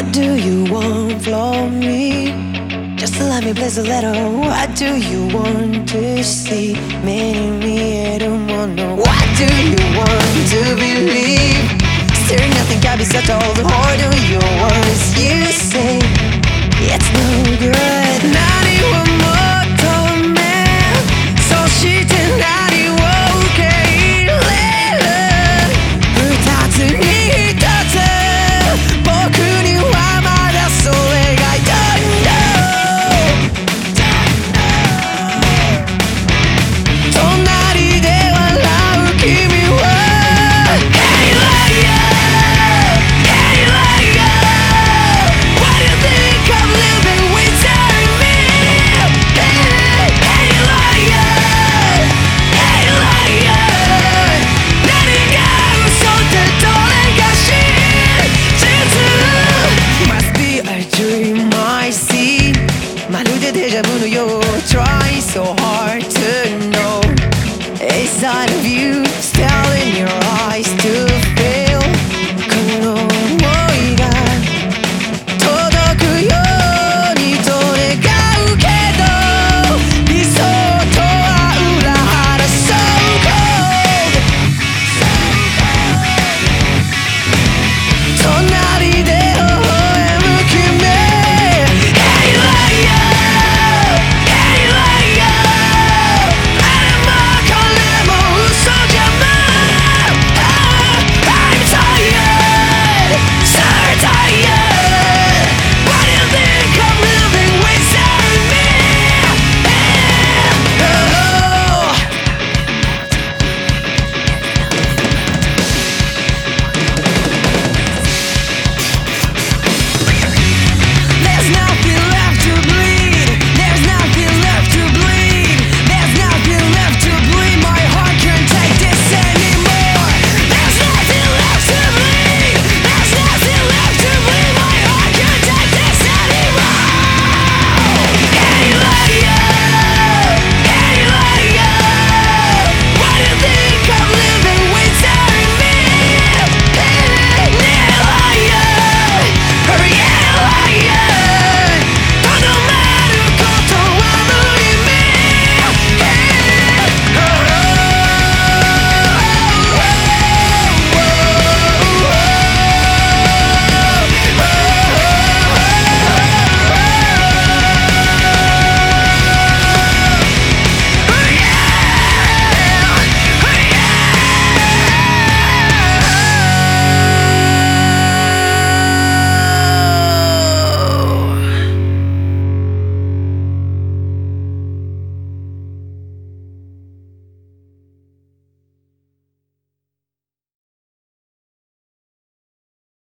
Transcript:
What do you want from me? Just let me place a letter. What do you want to see? Meaning me, I don't want no. What do you want to believe? Still nothing can be settled. Or do you want you say it's no good? No.